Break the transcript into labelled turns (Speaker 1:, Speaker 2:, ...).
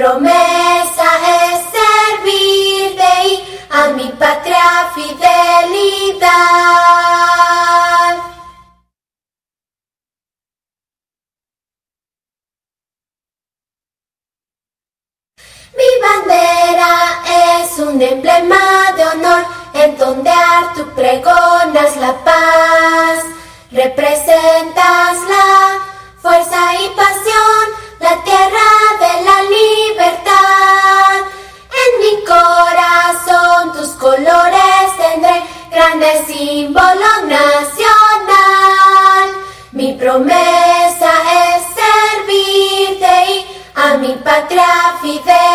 Speaker 1: promesa es servirte y a mi patria fidelidad. Mi bandera es un emblema de honor, en donde tú pregonas la paz. Representas la fuerza y pasión, la tierra de la libertad. En mi corazón tus colores tendré, grande símbolo nacional. Mi promesa es servirte y a mi patria fidelidad.